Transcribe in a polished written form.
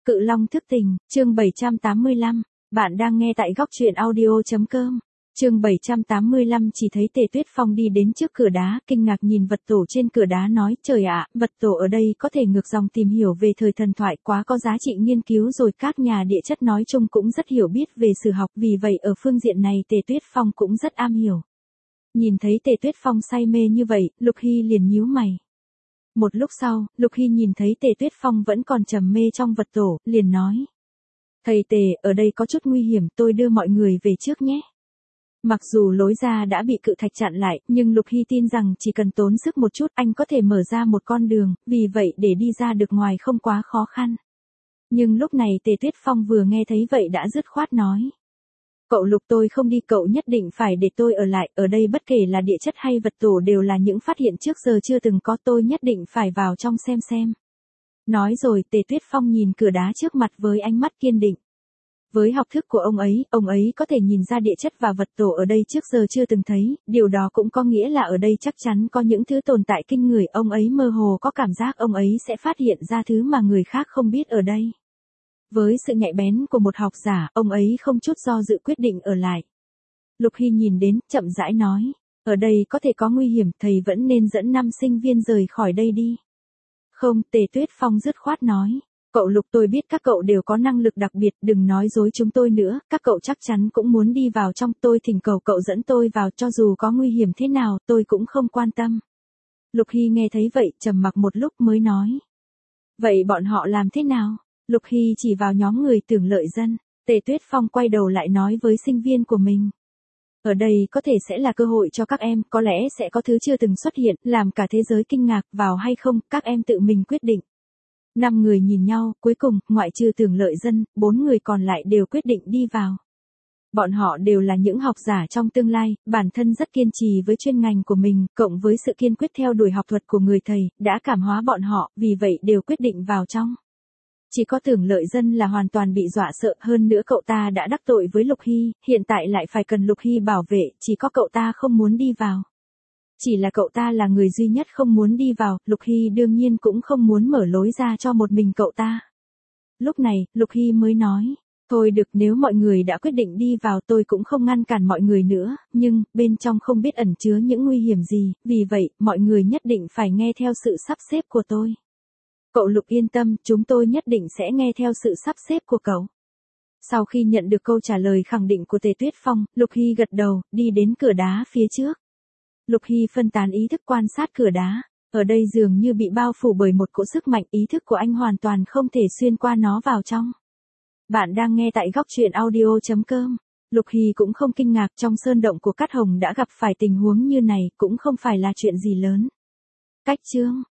Cự Long thức tình, chương 785, bạn đang nghe tại góc truyện audio.com. Chương 785 chỉ thấy Tề Tuyết Phong đi đến trước cửa đá, kinh ngạc nhìn vật tổ trên cửa đá nói, trời ạ, vật tổ ở đây có thể ngược dòng tìm hiểu về thời thần thoại quá có giá trị nghiên cứu rồi, các nhà địa chất nói chung cũng rất hiểu biết về sử học, vì vậy ở phương diện này Tề Tuyết Phong cũng rất am hiểu. Nhìn thấy Tề Tuyết Phong say mê như vậy, Lục Hy liền nhíu mày. Một lúc sau, Lục Hy nhìn thấy Tề Tuyết Phong vẫn còn trầm mê trong vật tổ, liền nói. Thầy Tề, ở đây có chút nguy hiểm, tôi đưa mọi người về trước nhé. Mặc dù lối ra đã bị cự thạch chặn lại, nhưng Lục Hy tin rằng chỉ cần tốn sức một chút anh có thể mở ra một con đường, vì vậy để đi ra được ngoài không quá khó khăn. Nhưng lúc này Tề Tuyết Phong vừa nghe thấy vậy đã dứt khoát nói. Cậu Lục, tôi không đi, cậu nhất định phải để tôi ở lại, ở đây bất kể là địa chất hay vật tổ đều là những phát hiện trước giờ chưa từng có, tôi nhất định phải vào trong xem. Nói rồi Tề Tuyết Phong nhìn cửa đá trước mặt với ánh mắt kiên định. Với học thức của ông ấy có thể nhìn ra địa chất và vật tổ ở đây trước giờ chưa từng thấy, điều đó cũng có nghĩa là ở đây chắc chắn có những thứ tồn tại kinh người, ông ấy mơ hồ có cảm giác ông ấy sẽ phát hiện ra thứ mà người khác không biết ở đây. Với sự nhạy bén của một học giả, ông ấy không chút do dự quyết định ở lại. Lục Hy nhìn đến, chậm rãi nói, ở đây có thể có nguy hiểm, thầy vẫn nên dẫn 5 sinh viên rời khỏi đây đi. Không, Tề Tuyết Phong dứt khoát nói, cậu Lục, tôi biết các cậu đều có năng lực đặc biệt, đừng nói dối chúng tôi nữa, các cậu chắc chắn cũng muốn đi vào trong, tôi thỉnh cầu cậu dẫn tôi vào, cho dù có nguy hiểm thế nào, tôi cũng không quan tâm. Lục Hy nghe thấy vậy, trầm mặc một lúc mới nói. Vậy bọn họ làm thế nào? Lục Hy chỉ vào nhóm người tưởng lợi dân. Tề Tuyết Phong quay đầu lại nói với sinh viên của mình. Ở đây có thể sẽ là cơ hội cho các em, có lẽ sẽ có thứ chưa từng xuất hiện, làm cả thế giới kinh ngạc, vào hay không, các em tự mình quyết định. 5 người nhìn nhau, cuối cùng, ngoại trừ tưởng lợi dân, 4 người còn lại đều quyết định đi vào. Bọn họ đều là những học giả trong tương lai, bản thân rất kiên trì với chuyên ngành của mình, cộng với sự kiên quyết theo đuổi học thuật của người thầy, đã cảm hóa bọn họ, vì vậy đều quyết định vào trong. Chỉ có tưởng lợi dân là hoàn toàn bị dọa sợ, hơn nữa cậu ta đã đắc tội với Lục Hy, hiện tại lại phải cần Lục Hy bảo vệ, chỉ có cậu ta không muốn đi vào. Chỉ là cậu ta là người duy nhất không muốn đi vào, Lục Hy đương nhiên cũng không muốn mở lối ra cho một mình cậu ta. Lúc này, Lục Hy mới nói, thôi được, nếu mọi người đã quyết định đi vào tôi cũng không ngăn cản mọi người nữa, nhưng, bên trong không biết ẩn chứa những nguy hiểm gì, vì vậy, mọi người nhất định phải nghe theo sự sắp xếp của tôi. Cậu Lục yên tâm, chúng tôi nhất định sẽ nghe theo sự sắp xếp của cậu. Sau khi nhận được câu trả lời khẳng định của Tề Tuyết Phong, Lục Hy gật đầu, đi đến cửa đá phía trước. Lục Hy phân tán ý thức quan sát cửa đá, ở đây dường như bị bao phủ bởi một cỗ sức mạnh, ý thức của anh hoàn toàn không thể xuyên qua nó vào trong. Bạn đang nghe tại góc truyện audio.com. Lục Hy cũng không kinh ngạc, trong sơn động của Cát Hồng đã gặp phải tình huống như này, cũng không phải là chuyện gì lớn. Cách chương